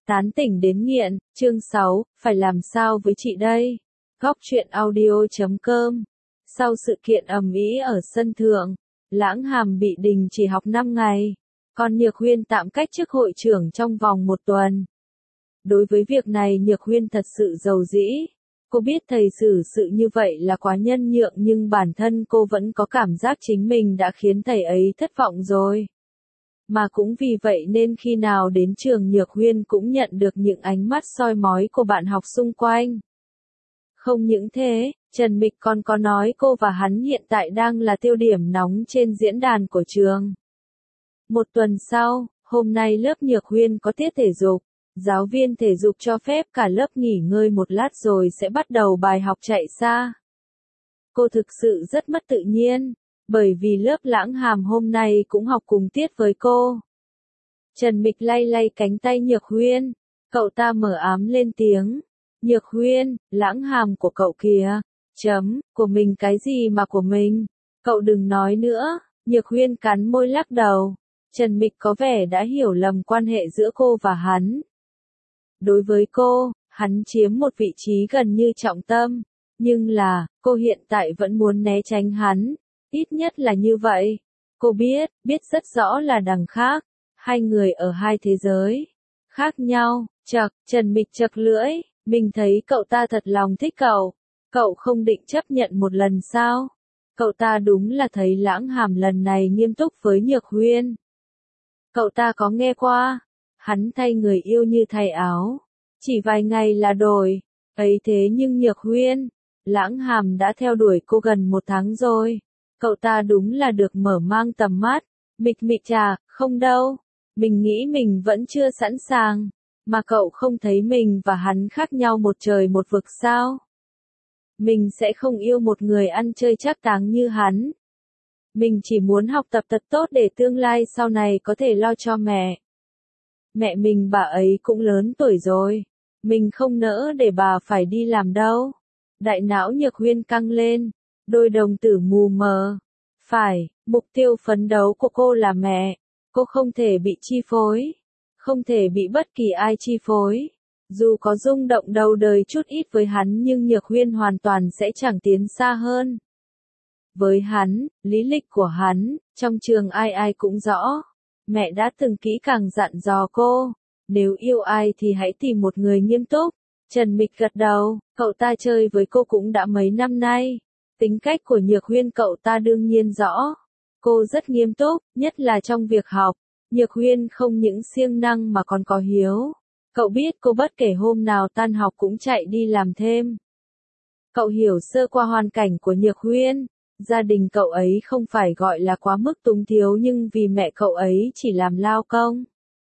Tán tỉnh đến nghiện, chương 6, phải làm sao với chị đây? Góc truyện audio.com. Sau sự kiện ầm ĩ ở sân thượng, Lãng Hàm bị đình chỉ học 5 ngày, còn Nhược Huyên tạm cách chức hội trưởng trong vòng 1 tuần. Đối với việc này Nhược Huyên thật sự giàu dĩ. Cô biết thầy xử sự như vậy là quá nhân nhượng nhưng bản thân cô vẫn có cảm giác chính mình đã khiến thầy ấy thất vọng rồi. Mà cũng vì vậy nên khi nào đến trường Nhược Huyên cũng nhận được những ánh mắt soi mói của bạn học xung quanh. Không những thế, Trần Mịch còn có nói cô và hắn hiện tại đang là tiêu điểm nóng trên diễn đàn của trường. 1 tuần sau, hôm nay lớp Nhược Huyên có tiết thể dục. Giáo viên thể dục cho phép cả lớp nghỉ ngơi 1 lát rồi sẽ bắt đầu bài học chạy xa. Cô thực sự rất mất tự nhiên, bởi vì lớp Lãng Hàm hôm nay cũng học cùng tiết với cô. Trần Mịch lay lay cánh tay Nhược Huyên, cậu ta mở ám lên tiếng. Nhược Huyên, Lãng Hàm của cậu kìa. Của mình cái gì mà của mình? Cậu đừng nói nữa. Nhược Huyên cắn môi lắc đầu. Trần Mịch có vẻ đã hiểu lầm quan hệ giữa cô và hắn. Đối với cô, hắn chiếm một vị trí gần như trọng tâm, nhưng là, cô hiện tại vẫn muốn né tránh hắn, ít nhất là như vậy. Cô biết rất rõ là đằng khác, hai người ở hai thế giới khác nhau. Trần Mịch chật lưỡi, mình thấy cậu ta thật lòng thích cậu không định chấp nhận một lần sao? Cậu ta đúng là thấy Lãng Hàm lần này nghiêm túc với Nhược Huyên. Cậu ta có nghe qua, hắn thay người yêu như thay áo, chỉ vài ngày là đổi, ấy thế nhưng Nhược Huyên, Lãng Hàm đã theo đuổi cô gần 1 tháng rồi, cậu ta đúng là được mở mang tầm mắt. Mịch không đâu, mình nghĩ mình vẫn chưa sẵn sàng, mà cậu không thấy mình và hắn khác nhau một trời một vực sao? Mình sẽ không yêu một người ăn chơi trác táng như hắn. Mình chỉ muốn học tập thật tốt để tương lai sau này có thể lo cho mẹ. Mẹ mình bà ấy cũng lớn tuổi rồi. Mình không nỡ để bà phải đi làm đâu. Đại não Nhược Huyên căng lên. Đôi đồng tử mù mờ. Phải, mục tiêu phấn đấu của cô là mẹ. Cô không thể bị chi phối. Không thể bị bất kỳ ai chi phối. Dù có rung động đầu đời chút ít với hắn nhưng Nhược Huyên hoàn toàn sẽ chẳng tiến xa hơn. Với hắn, lý lịch của hắn, trong trường ai cũng rõ. Mẹ đã từng kỹ càng dặn dò cô, nếu yêu ai thì hãy tìm một người nghiêm túc. Trần Mịch gật đầu, cậu ta chơi với cô cũng đã mấy năm nay. Tính cách của Nhược Huyên cậu ta đương nhiên rõ. Cô rất nghiêm túc, nhất là trong việc học. Nhược Huyên không những siêng năng mà còn có hiếu. Cậu biết cô bất kể hôm nào tan học cũng chạy đi làm thêm. Cậu hiểu sơ qua hoàn cảnh của Nhược Huyên. Gia đình cậu ấy không phải gọi là quá mức túng thiếu nhưng vì mẹ cậu ấy chỉ làm lao công.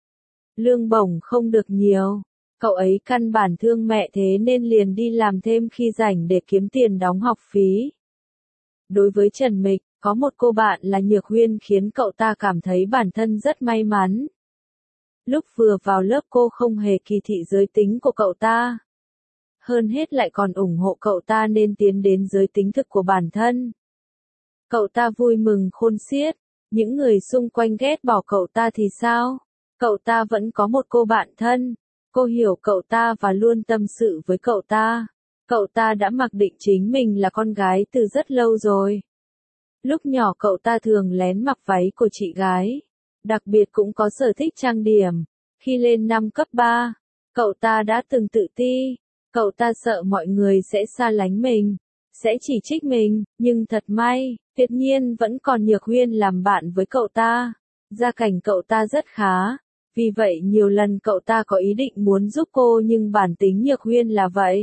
Lương bổng không được nhiều. Cậu ấy căn bản thương mẹ thế nên liền đi làm thêm khi rảnh để kiếm tiền đóng học phí. Đối với Trần Mịch, có một cô bạn là Nhược Huyên khiến cậu ta cảm thấy bản thân rất may mắn. Lúc vừa vào lớp cô không hề kỳ thị giới tính của cậu ta. Hơn hết lại còn ủng hộ cậu ta nên tiến đến giới tính thực của bản thân. Cậu ta vui mừng khôn xiết, những người xung quanh ghét bỏ cậu ta thì sao? Cậu ta vẫn có một cô bạn thân, cô hiểu cậu ta và luôn tâm sự với cậu ta. Cậu ta đã mặc định chính mình là con gái từ rất lâu rồi. Lúc nhỏ cậu ta thường lén mặc váy của chị gái, đặc biệt cũng có sở thích trang điểm. Khi lên năm cấp 3, cậu ta đã từng tự ti, cậu ta sợ mọi người sẽ xa lánh mình, sẽ chỉ trích mình, nhưng thật may, tuyệt nhiên vẫn còn Nhược Huyên làm bạn với cậu ta. Gia cảnh cậu ta rất khá, vì vậy nhiều lần cậu ta có ý định muốn giúp cô nhưng bản tính Nhược Huyên là vậy.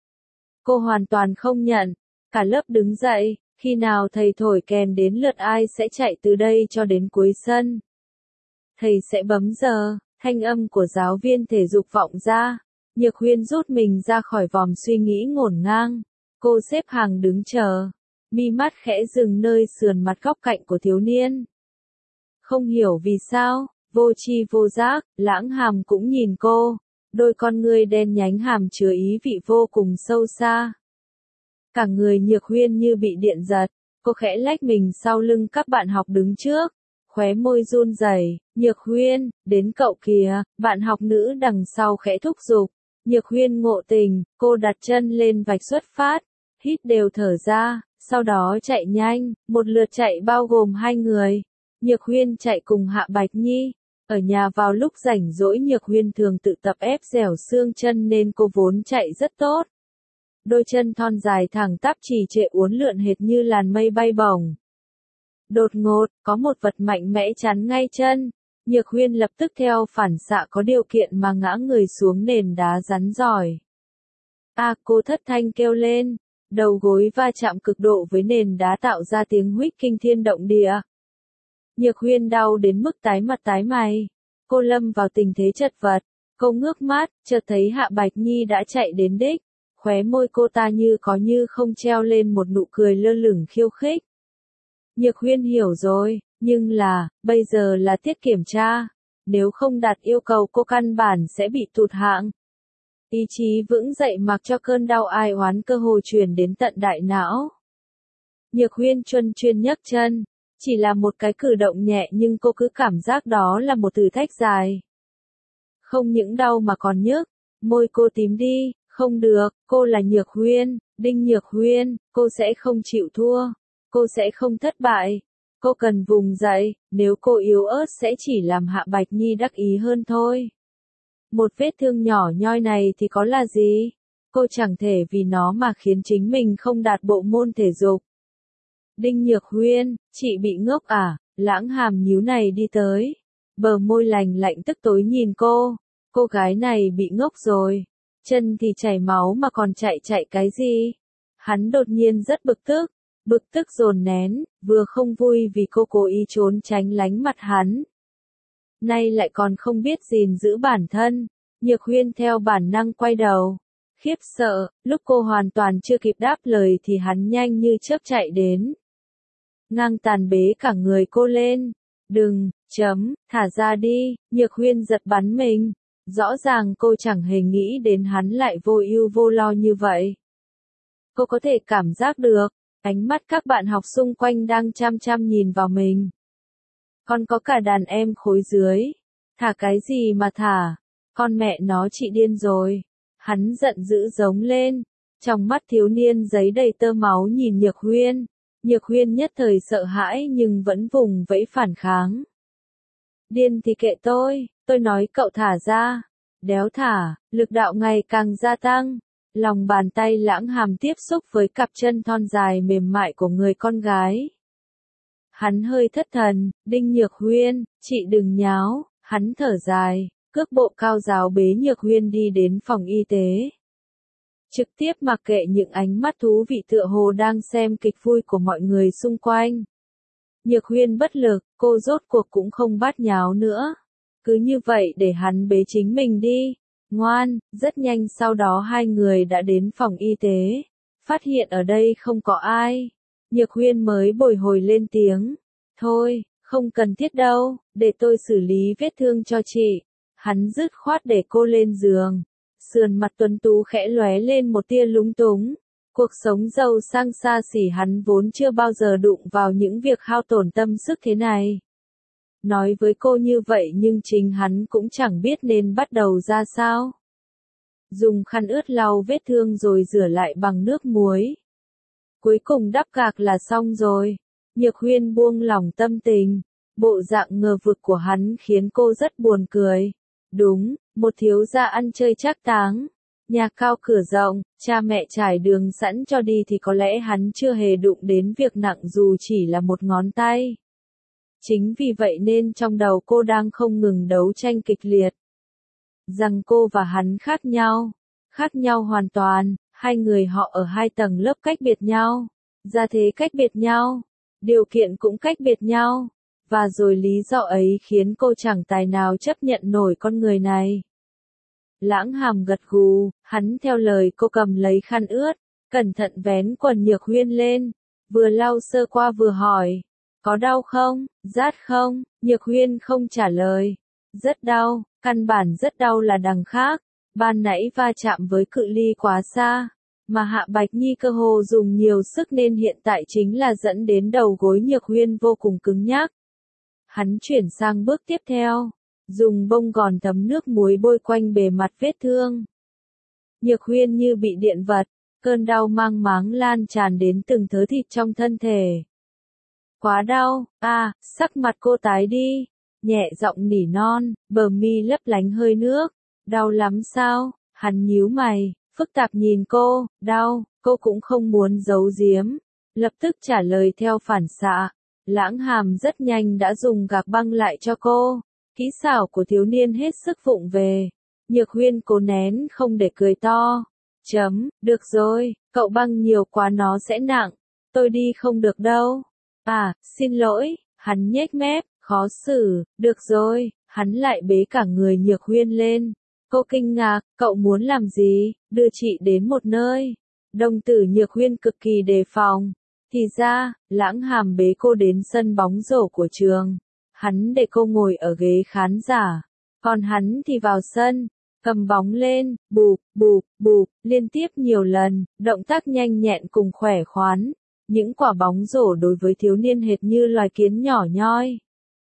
Cô hoàn toàn không nhận, cả lớp đứng dậy, khi nào thầy thổi kèn đến lượt ai sẽ chạy từ đây cho đến cuối sân. Thầy sẽ bấm giờ, thanh âm của giáo viên thể dục vọng ra. Nhược Huyên rút mình ra khỏi vòng suy nghĩ ngổn ngang. Cô xếp hàng đứng chờ, mi mắt khẽ dừng nơi sườn mặt góc cạnh của thiếu niên. Không hiểu vì sao, vô tri vô giác, Lãng Hàm cũng nhìn cô, đôi con ngươi đen nhánh hàm chứa ý vị vô cùng sâu xa. Cả người Nhược Huyên như bị điện giật, cô khẽ lách mình sau lưng các bạn học đứng trước, khóe môi run rẩy, Nhược Huyên, đến cậu kìa, bạn học nữ đằng sau khẽ thúc giục. Nhược Huyên ngộ tình, cô đặt chân lên vạch xuất phát, hít đều thở ra, sau đó chạy nhanh, một lượt chạy bao gồm hai người. Nhược Huyên chạy cùng Hạ Bạch Nhi. Ở nhà vào lúc rảnh rỗi Nhược Huyên thường tự tập ép dẻo xương chân nên cô vốn chạy rất tốt. Đôi chân thon dài thẳng tắp trì trệ uốn lượn hệt như làn mây bay bổng. Đột ngột, có một vật mạnh mẽ chắn ngay chân. Nhược Huyên lập tức theo phản xạ có điều kiện mà ngã người xuống nền đá rắn giỏi. Cô thất thanh kêu lên. Đầu gối va chạm cực độ với nền đá tạo ra tiếng huýt kinh thiên động địa. Nhược Huyên đau đến mức tái mặt tái mày. Cô lâm vào tình thế chật vật. Cô ngước mắt, chợt thấy Hạ Bạch Nhi đã chạy đến đích. Khóe môi cô ta như có như không treo lên một nụ cười lơ lửng khiêu khích. Nhược Huyên hiểu rồi, nhưng bây giờ là tiết kiểm tra. Nếu không đạt yêu cầu cô căn bản sẽ bị tụt hạng. Ý chí vững dậy mặc cho cơn đau ai oán cơ hồ truyền đến tận đại não. Nhược Huyên chuân chuyên nhấc chân. Chỉ là một cái cử động nhẹ nhưng cô cứ cảm giác đó là một thử thách dài. Không những đau mà còn nhức. Môi cô tím đi, không được, cô là Nhược Huyên, Đinh Nhược Huyên, cô sẽ không chịu thua. Cô sẽ không thất bại. Cô cần vùng dậy, nếu cô yếu ớt sẽ chỉ làm Hạ Bạch Nhi đắc ý hơn thôi. Một vết thương nhỏ nhoi này thì có là gì? Cô chẳng thể vì nó mà khiến chính mình không đạt bộ môn thể dục. Đinh Nhược Huyên, chị bị ngốc à? Lãng Hàm nhíu này đi tới. Bờ môi lành lạnh tức tối nhìn cô gái này bị ngốc rồi. Chân thì chảy máu mà còn chạy cái gì? Hắn đột nhiên rất bực tức dồn nén, vừa không vui vì cô cố ý trốn tránh lánh mặt hắn. Nay lại còn không biết gìn giữ bản thân. Nhược Huyên theo bản năng quay đầu. Khiếp sợ, lúc cô hoàn toàn chưa kịp đáp lời thì hắn nhanh như chớp chạy đến. Ngang tàn bế cả người cô lên. Đừng, thả ra đi, Nhược Huyên giật bắn mình. Rõ ràng cô chẳng hề nghĩ đến hắn lại vô ưu vô lo như vậy. Cô có thể cảm giác được, ánh mắt các bạn học xung quanh đang chăm chăm nhìn vào mình. Còn có cả đàn em khối dưới. Thả cái gì mà thả? Con mẹ nó chị điên rồi. Hắn giận dữ giống lên. Trong mắt thiếu niên giấy đầy tơ máu nhìn Nhược Huyên. Nhược Huyên nhất thời sợ hãi nhưng vẫn vùng vẫy phản kháng. Điên thì kệ tôi nói cậu thả ra. Đéo thả, lực đạo ngày càng gia tăng. Lòng bàn tay Lãng Hàm tiếp xúc với cặp chân thon dài mềm mại của người con gái. Hắn hơi thất thần, Đinh Nhược Huyên, chị đừng nháo, hắn thở dài, cước bộ cao giáo bế Nhược Huyên đi đến phòng y tế. Trực tiếp mặc kệ những ánh mắt thú vị tựa hồ đang xem kịch vui của mọi người xung quanh. Nhược Huyên bất lực, cô rốt cuộc cũng không bát nháo nữa. Cứ như vậy để hắn bế chính mình đi. Ngoan, rất nhanh sau đó hai người đã đến phòng y tế. Phát hiện ở đây không có ai. Nhược Huyên mới bồi hồi lên tiếng. Thôi, không cần thiết đâu, để tôi xử lý vết thương cho chị. Hắn dứt khoát để cô lên giường. Sườn mặt tuấn tú khẽ lóe lên một tia lúng túng. Cuộc sống giàu sang xa xỉ hắn vốn chưa bao giờ đụng vào những việc hao tổn tâm sức thế này. Nói với cô như vậy nhưng chính hắn cũng chẳng biết nên bắt đầu ra sao. Dùng khăn ướt lau vết thương rồi rửa lại bằng nước muối. Cuối cùng đắp gạc là xong rồi. Nhược Huyên buông lỏng tâm tình. Bộ dạng ngờ vực của hắn khiến cô rất buồn cười. Đúng, một thiếu gia ăn chơi trác táng. Nhà cao cửa rộng, cha mẹ trải đường sẵn cho đi thì có lẽ hắn chưa hề đụng đến việc nặng dù chỉ là một ngón tay. Chính vì vậy nên trong đầu cô đang không ngừng đấu tranh kịch liệt. Rằng cô và hắn khác nhau hoàn toàn, hai người họ ở hai tầng lớp cách biệt nhau, gia thế cách biệt nhau, điều kiện cũng cách biệt nhau, và rồi lý do ấy khiến cô chẳng tài nào chấp nhận nổi con người này. Lãng Hàm gật gù, hắn theo lời cô cầm lấy khăn ướt, cẩn thận vén quần Nhược Huyên lên, vừa lau sơ qua vừa hỏi. Có đau không, rát không? Nhược Huyên không trả lời. Rất đau, căn bản rất đau là đằng khác. Ban nãy va chạm với cự ly quá xa. Mà Hạ Bạch Nhi cơ hồ dùng nhiều sức nên hiện tại chính là dẫn đến đầu gối Nhược Huyên vô cùng cứng nhắc. Hắn chuyển sang bước tiếp theo, dùng bông gòn thấm nước muối bôi quanh bề mặt vết thương. Nhược Huyên như bị điện giật, cơn đau mang máng lan tràn đến từng thớ thịt trong thân thể. Quá đau, sắc mặt cô tái đi, nhẹ giọng nỉ non, bờ mi lấp lánh hơi nước. Đau lắm sao? Hắn nhíu mày, phức tạp nhìn cô, đau, cô cũng không muốn giấu giếm. Lập tức trả lời theo phản xạ. Lãng Hàm rất nhanh đã dùng gạc băng lại cho cô. Kỹ xảo của thiếu niên hết sức vụng về. Nhược Huyên cố nén không để cười to. Được rồi, cậu băng nhiều quá nó sẽ nặng. Tôi đi không được đâu. Xin lỗi, hắn nhếch mép, khó xử, được rồi, hắn lại bế cả người Nhược Huyên lên. Cô kinh ngạc, cậu muốn làm gì, đưa chị đến một nơi. Đồng tử Nhược Huyên cực kỳ đề phòng. Thì ra, Lãng Hàm bế cô đến sân bóng rổ của trường. Hắn để cô ngồi ở ghế khán giả. Còn hắn thì vào sân, cầm bóng lên, bụp, liên tiếp nhiều lần, động tác nhanh nhẹn cùng khỏe khoắn. Những quả bóng rổ đối với thiếu niên hệt như loài kiến nhỏ nhoi.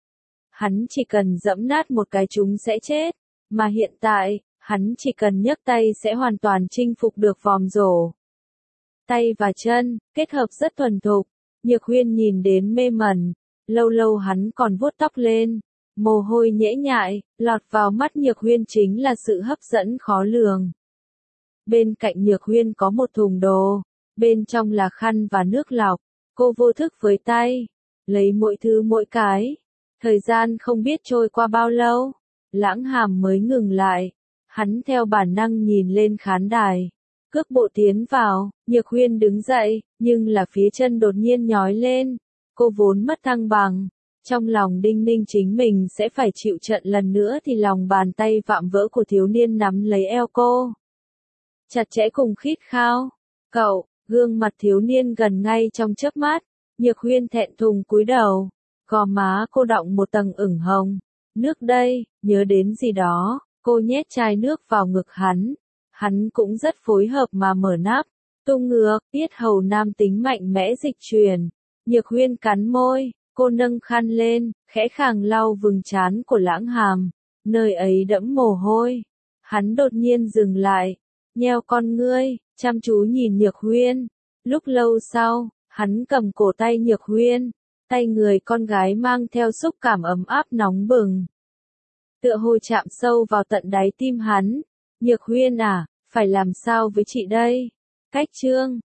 Hắn chỉ cần dẫm nát một cái chúng sẽ chết, mà hiện tại, hắn chỉ cần nhấc tay sẽ hoàn toàn chinh phục được vòm rổ. Tay và chân, kết hợp rất thuần thục, Nhược Huyên nhìn đến mê mẩn, lâu lâu hắn còn vuốt tóc lên, mồ hôi nhễ nhại, lọt vào mắt Nhược Huyên chính là sự hấp dẫn khó lường. Bên cạnh Nhược Huyên có một thùng đồ, bên trong là khăn và nước lọc, cô vô thức với tay, lấy mỗi thứ mỗi cái. Thời gian không biết trôi qua bao lâu, Lãng Hàm mới ngừng lại, hắn theo bản năng nhìn lên khán đài. Cước bộ tiến vào, Nhược Huyên đứng dậy, nhưng là phía chân đột nhiên nhói lên. Cô vốn mất thăng bằng, trong lòng đinh ninh chính mình sẽ phải chịu trận lần nữa thì lòng bàn tay vạm vỡ của thiếu niên nắm lấy eo cô. Chặt chẽ cùng khít khao. Cậu, gương mặt thiếu niên gần ngay trong chớp mắt, Nhược Huyên thẹn thùng cúi đầu, gò má cô đọng một tầng ửng hồng. Nước đây, nhớ đến gì đó, cô nhét chai nước vào ngực hắn. Hắn cũng rất phối hợp mà mở nắp, tung ngược, yết hầu nam tính mạnh mẽ dịch chuyển. Nhược Huyên cắn môi, cô nâng khăn lên, khẽ khàng lau vừng trán của Lãng Hàm, nơi ấy đẫm mồ hôi. Hắn đột nhiên dừng lại, nheo con ngươi, chăm chú nhìn Nhược Huyên. Lúc lâu sau, hắn cầm cổ tay Nhược Huyên, tay người con gái mang theo xúc cảm ấm áp nóng bừng. Tựa hồ chạm sâu vào tận đáy tim hắn. Nhược Huyên phải làm sao với chị đây? Cách chương